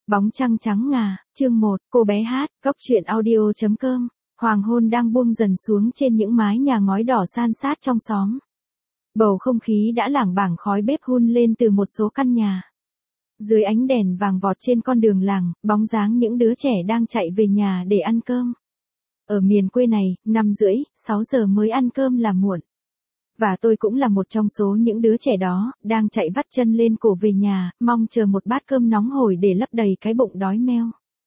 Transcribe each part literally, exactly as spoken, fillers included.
Bóng trăng trắng ngà, chương một, cô bé hát, góc truyện audio chấm com. Hoàng hôn đang buông dần xuống trên những mái nhà ngói đỏ san sát trong xóm. Bầu không khí đã lảng bảng khói bếp hun lên từ một số căn nhà. Dưới ánh đèn vàng vọt trên con đường làng, bóng dáng những đứa trẻ đang chạy về nhà để ăn cơm. Ở miền quê này, năm rưỡi, sáu giờ mới ăn cơm là muộn. Và tôi cũng là một trong số những đứa trẻ đó, đang chạy vắt chân lên cổ về nhà, mong chờ một bát cơm nóng hổi để lấp đầy cái bụng đói meo.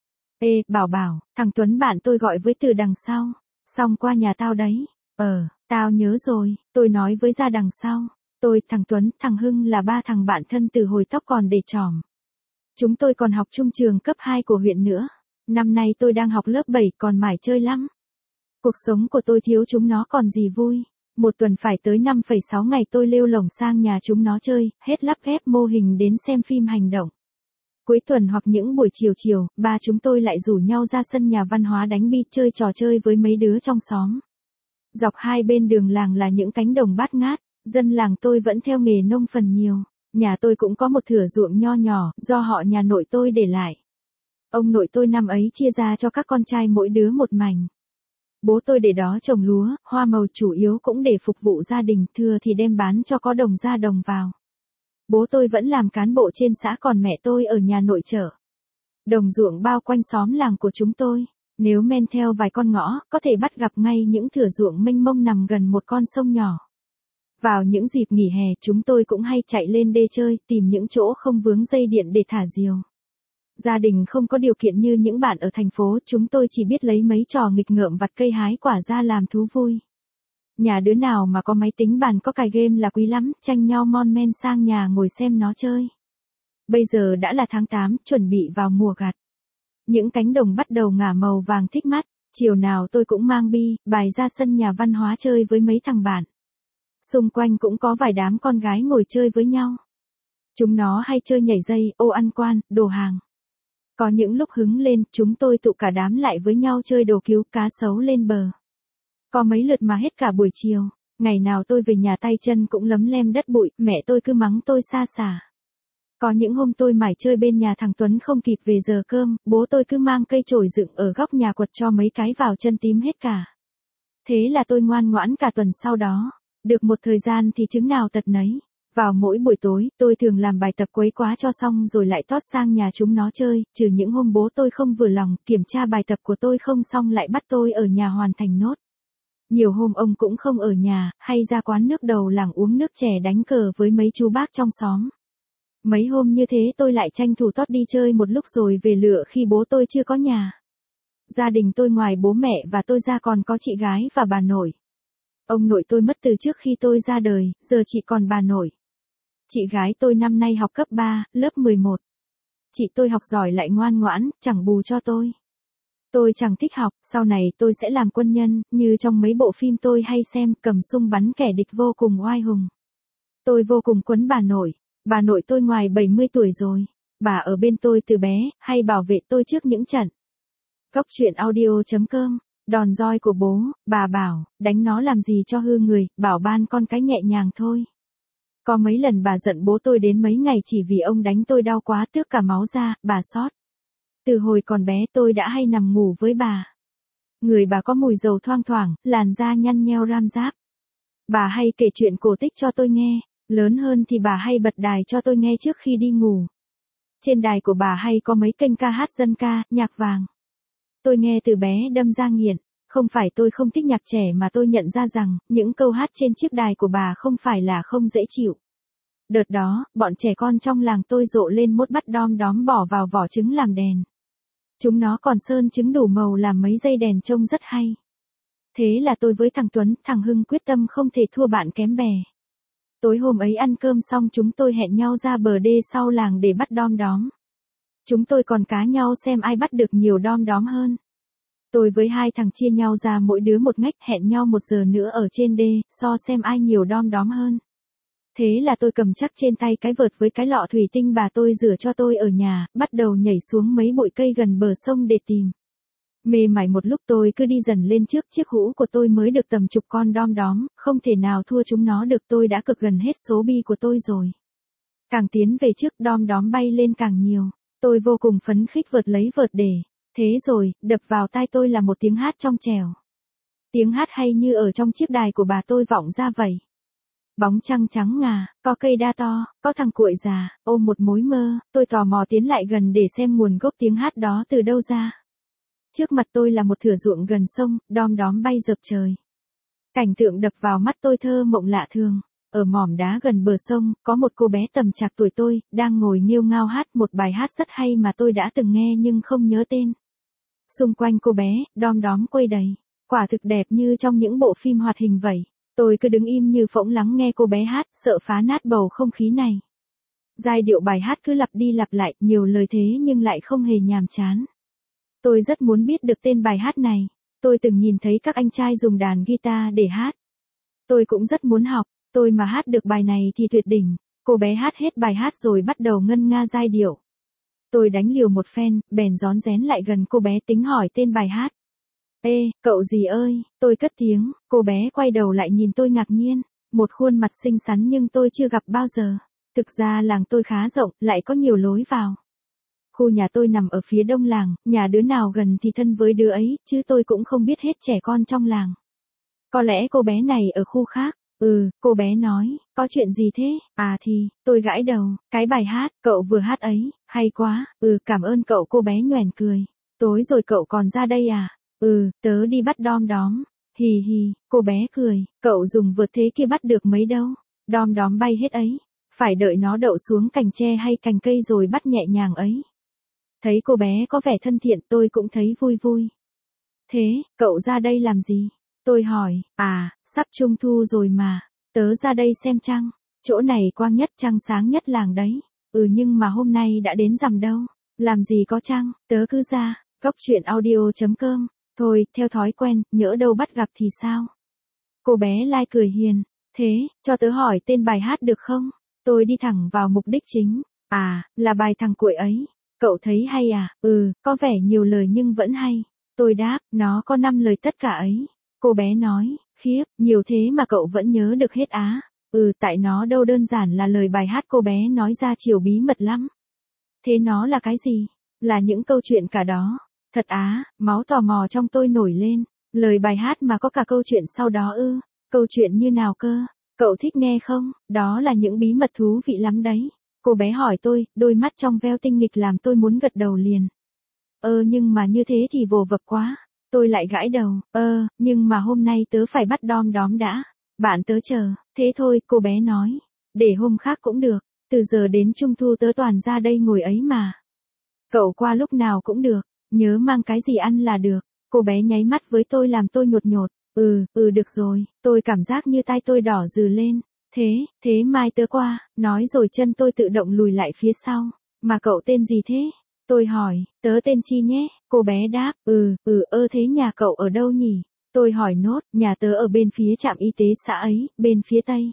Ê, Bảo Bảo, thằng Tuấn bạn tôi gọi với từ đằng sau. Xong qua nhà tao đấy. Ờ, tao nhớ rồi, tôi nói với ra đằng sau. Tôi, thằng Tuấn, thằng Hưng là ba thằng bạn thân từ hồi tóc còn để tròm. Chúng tôi còn học chung trường cấp hai của huyện nữa. Năm nay tôi đang học lớp bảy còn mải chơi lắm. Cuộc sống của tôi thiếu chúng nó còn gì vui. Một tuần phải tới năm phẩy sáu ngày tôi lêu lổng sang nhà chúng nó chơi, hết lắp ghép mô hình đến xem phim hành động. Cuối tuần hoặc những buổi chiều chiều, ba chúng tôi lại rủ nhau ra sân nhà văn hóa đánh bi chơi trò chơi với mấy đứa trong xóm. Dọc hai bên đường làng là những cánh đồng bát ngát, dân làng tôi vẫn theo nghề nông phần nhiều. Nhà tôi cũng có một thửa ruộng nho nhỏ, do họ nhà nội tôi để lại. Ông nội tôi năm ấy chia ra cho các con trai mỗi đứa một mảnh. Bố tôi để đó trồng lúa, hoa màu chủ yếu cũng để phục vụ gia đình, thừa thì đem bán cho có đồng ra đồng vào. Bố tôi vẫn làm cán bộ trên xã còn mẹ tôi ở nhà nội trợ. Đồng ruộng bao quanh xóm làng của chúng tôi, nếu men theo vài con ngõ, có thể bắt gặp ngay những thửa ruộng mênh mông nằm gần một con sông nhỏ. Vào những dịp nghỉ hè chúng tôi cũng hay chạy lên đê chơi, tìm những chỗ không vướng dây điện để thả diều. Gia đình không có điều kiện như những bạn ở thành phố, chúng tôi chỉ biết lấy mấy trò nghịch ngợm vặt cây hái quả ra làm thú vui. Nhà đứa nào mà có máy tính bàn có cài game là quý lắm, tranh nhau mon men sang nhà ngồi xem nó chơi. Bây giờ đã là tháng tám, chuẩn bị vào mùa gặt. Những cánh đồng bắt đầu ngả màu vàng thích mắt, chiều nào tôi cũng mang bi, bài ra sân nhà văn hóa chơi với mấy thằng bạn. Xung quanh cũng có vài đám con gái ngồi chơi với nhau. Chúng nó hay chơi nhảy dây, ô ăn quan, đồ hàng. Có những lúc hứng lên, chúng tôi tụ cả đám lại với nhau chơi đồ cứu cá sấu lên bờ. Có mấy lượt mà hết cả buổi chiều, ngày nào tôi về nhà tay chân cũng lấm lem đất bụi, mẹ tôi cứ mắng tôi xa xả. Có những hôm tôi mải chơi bên nhà thằng Tuấn không kịp về giờ cơm, bố tôi cứ mang cây chổi dựng ở góc nhà quật cho mấy cái vào chân tím hết cả. Thế là tôi ngoan ngoãn cả tuần sau đó, được một thời gian thì chứng nào tật nấy. Vào mỗi buổi tối, tôi thường làm bài tập quấy quá cho xong rồi lại tót sang nhà chúng nó chơi, trừ những hôm bố tôi không vừa lòng, kiểm tra bài tập của tôi không xong lại bắt tôi ở nhà hoàn thành nốt. Nhiều hôm ông cũng không ở nhà, hay ra quán nước đầu làng uống nước chè đánh cờ với mấy chú bác trong xóm. Mấy hôm như thế tôi lại tranh thủ tót đi chơi một lúc rồi về lựa khi bố tôi chưa có nhà. Gia đình tôi ngoài bố mẹ và tôi ra còn có chị gái và bà nội. Ông nội tôi mất từ trước khi tôi ra đời, giờ chỉ còn bà nội. Chị gái tôi năm nay học cấp ba, lớp mười một. Chị tôi học giỏi lại ngoan ngoãn, chẳng bù cho tôi. Tôi chẳng thích học, sau này tôi sẽ làm quân nhân, như trong mấy bộ phim tôi hay xem, cầm súng bắn kẻ địch vô cùng oai hùng. Tôi vô cùng quấn bà nội. Bà nội tôi ngoài bảy mươi tuổi rồi. Bà ở bên tôi từ bé, hay bảo vệ tôi trước những trận. Góc truyện audio chấm com. Đòn roi của bố, bà bảo, đánh nó làm gì cho hư người, bảo ban con cái nhẹ nhàng thôi. Có mấy lần bà giận bố tôi đến mấy ngày chỉ vì ông đánh tôi đau quá tước cả máu ra, bà xót. Từ hồi còn bé tôi đã hay nằm ngủ với bà. Người bà có mùi dầu thoang thoảng, làn da nhăn nheo ram ráp. Bà hay kể chuyện cổ tích cho tôi nghe, lớn hơn thì bà hay bật đài cho tôi nghe trước khi đi ngủ. Trên đài của bà hay có mấy kênh ca hát dân ca, nhạc vàng. Tôi nghe từ bé đâm ra nghiện, không phải tôi không thích nhạc trẻ mà tôi nhận ra rằng, những câu hát trên chiếc đài của bà không phải là không dễ chịu. Đợt đó, bọn trẻ con trong làng tôi rộ lên mốt bắt đom đóm bỏ vào vỏ trứng làm đèn. Chúng nó còn sơn trứng đủ màu làm mấy dây đèn trông rất hay. Thế là tôi với thằng Tuấn, thằng Hưng quyết tâm không thể thua bạn kém bè. Tối hôm ấy ăn cơm xong chúng tôi hẹn nhau ra bờ đê sau làng để bắt đom đóm. Chúng tôi còn cá nhau xem ai bắt được nhiều đom đóm hơn. Tôi với hai thằng chia nhau ra mỗi đứa một ngách, hẹn nhau một giờ nữa ở trên đê, so xem ai nhiều đom đóm hơn. Thế là tôi cầm chắc trên tay cái vợt với cái lọ thủy tinh bà tôi rửa cho tôi ở nhà, bắt đầu nhảy xuống mấy bụi cây gần bờ sông để tìm. Mê mải một lúc tôi cứ đi dần lên trước, chiếc hũ của tôi mới được tầm chục con đom đóm, không thể nào thua chúng nó được, tôi đã cực gần hết số bi của tôi rồi. Càng tiến về trước đom đóm bay lên càng nhiều. Tôi vô cùng phấn khích vợt lấy vợt để. Thế rồi, đập vào tai tôi là một tiếng hát trong trẻo. Tiếng hát hay như ở trong chiếc đài của bà tôi vọng ra vậy. Bóng trăng trắng ngà, có cây đa to, có thằng cuội già, ôm một mối mơ, tôi tò mò tiến lại gần để xem nguồn gốc tiếng hát đó từ đâu ra. Trước mặt tôi là một thửa ruộng gần sông, đom đóm bay dợp trời. Cảnh tượng đập vào mắt tôi thơ mộng lạ thường. Ở mỏm đá gần bờ sông, có một cô bé tầm trạc tuổi tôi, đang ngồi nghêu ngao hát một bài hát rất hay mà tôi đã từng nghe nhưng không nhớ tên. Xung quanh cô bé, đom đóm quây đầy. Quả thực đẹp như trong những bộ phim hoạt hình vậy. Tôi cứ đứng im như phỗng lắng nghe cô bé hát, sợ phá nát bầu không khí này. Giai điệu bài hát cứ lặp đi lặp lại, nhiều lời thế nhưng lại không hề nhàm chán. Tôi rất muốn biết được tên bài hát này. Tôi từng nhìn thấy các anh trai dùng đàn guitar để hát. Tôi cũng rất muốn học, tôi mà hát được bài này thì tuyệt đỉnh. Cô bé hát hết bài hát rồi bắt đầu ngân nga giai điệu. Tôi đánh liều một phen, bèn rón rén lại gần cô bé tính hỏi tên bài hát. Ê, cậu gì ơi, tôi cất tiếng, cô bé quay đầu lại nhìn tôi ngạc nhiên. Một khuôn mặt xinh xắn nhưng tôi chưa gặp bao giờ. Thực ra làng tôi khá rộng, lại có nhiều lối vào. Khu nhà tôi nằm ở phía đông làng, nhà đứa nào gần thì thân với đứa ấy, chứ tôi cũng không biết hết trẻ con trong làng. Có lẽ cô bé này ở khu khác. Ừ, cô bé nói, có chuyện gì thế? À thì, tôi gãi đầu, cái bài hát, cậu vừa hát ấy, hay quá, ừ, cảm ơn cậu, cô bé nhoẻn cười. Tối rồi cậu còn ra đây à? Ừ, tớ đi bắt đom đóm. Hì hì, cô bé cười, cậu dùng vợt thế kia bắt được mấy đâu? Đom đóm bay hết ấy, phải đợi nó đậu xuống cành tre hay cành cây rồi bắt nhẹ nhàng ấy. Thấy cô bé có vẻ thân thiện tôi cũng thấy vui vui. Thế, cậu ra đây làm gì? Tôi hỏi, à, sắp trung thu rồi mà, tớ ra đây xem trăng, chỗ này quang nhất trăng sáng nhất làng đấy. Ừ nhưng mà hôm nay đã đến rằm đâu, làm gì có trăng, tớ cứ ra, góc chuyện audio chấm com, thôi, theo thói quen, nhỡ đâu bắt gặp thì sao? Cô bé lai cười hiền, thế, cho tớ hỏi tên bài hát được không? Tôi đi thẳng vào mục đích chính, à, là bài thằng cuội ấy, cậu thấy hay à? Ừ, có vẻ nhiều lời nhưng vẫn hay. Tôi đáp, nó có năm lời tất cả ấy. Cô bé nói, khiếp, nhiều thế mà cậu vẫn nhớ được hết á. Ừ, tại nó đâu đơn giản là lời bài hát cô bé nói ra chiều bí mật lắm. Thế nó là cái gì? Là những câu chuyện cả đó. Thật á, máu tò mò trong tôi nổi lên. Lời bài hát mà có cả câu chuyện sau đó ư? Câu chuyện như nào cơ? Cậu thích nghe không? Đó là những bí mật thú vị lắm đấy. Cô bé hỏi tôi, đôi mắt trong veo tinh nghịch làm tôi muốn gật đầu liền. Ơ nhưng mà như thế thì vồ vập quá. Tôi lại gãi đầu, ơ, nhưng mà hôm nay tớ phải bắt đom đóm đã. Bạn tớ chờ, thế thôi, cô bé nói. Để hôm khác cũng được, từ giờ đến trung thu tớ toàn ra đây ngồi ấy mà. Cậu qua lúc nào cũng được, nhớ mang cái gì ăn là được. Cô bé nháy mắt với tôi làm tôi nhột nhột. Ừ, ừ được rồi, tôi cảm giác như tai tôi đỏ rừ lên. Thế, thế mai tớ qua, nói rồi chân tôi tự động lùi lại phía sau. Mà cậu tên gì thế? Tôi hỏi, tớ tên Chi nhé, cô bé đáp, ừ, ừ, ơ thế nhà cậu ở đâu nhỉ? Tôi hỏi nốt, nhà tớ ở bên phía trạm y tế xã ấy, bên phía tây.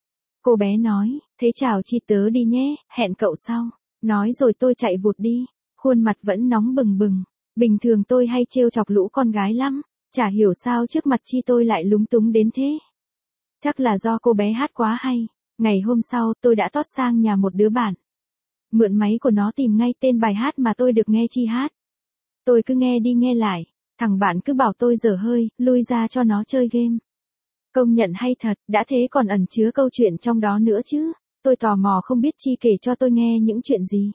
Cô bé nói, thế chào Chi tớ đi nhé, hẹn cậu sau. Nói rồi tôi chạy vụt đi, khuôn mặt vẫn nóng bừng bừng. Bình thường tôi hay trêu chọc lũ con gái lắm, chả hiểu sao trước mặt Chi tôi lại lúng túng đến thế. Chắc là do cô bé hát quá hay. Ngày hôm sau tôi đã tót sang nhà một đứa bạn. Mượn máy của nó tìm ngay tên bài hát mà tôi được nghe Chi hát. Tôi cứ nghe đi nghe lại, thằng bạn cứ bảo tôi dở hơi, lui ra cho nó chơi game. Công nhận hay thật, đã thế còn ẩn chứa câu chuyện trong đó nữa chứ. Tôi tò mò không biết Chi kể cho tôi nghe những chuyện gì.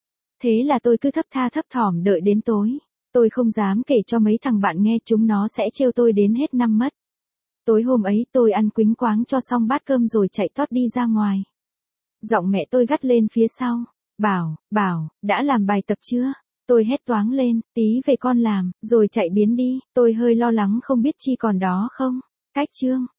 Thế là tôi cứ thấp tha thấp thỏm đợi đến tối. Tôi không dám kể cho mấy thằng bạn nghe, chúng nó sẽ trêu tôi đến hết năm mất. Tối hôm ấy tôi ăn quính quáng cho xong bát cơm rồi chạy tót đi ra ngoài. Giọng mẹ tôi gắt lên phía sau. Bảo, bảo, đã làm bài tập chưa? Tôi hét toáng lên, tí về con làm, rồi chạy biến đi. Tôi hơi lo lắng không biết Chi còn đó không? Cách chương.